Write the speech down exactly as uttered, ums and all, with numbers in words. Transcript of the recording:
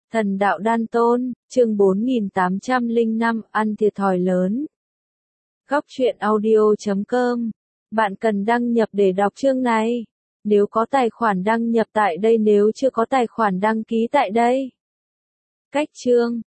Thần đạo đan tôn, chương bốn nghìn tám trăm lẻ năm, ăn thiệt thòi lớn. Góc truyện audio chấm com. Bạn cần đăng nhập để đọc chương này. Nếu có tài khoản đăng nhập tại đây, nếu chưa có tài khoản đăng ký tại đây. Cách chương.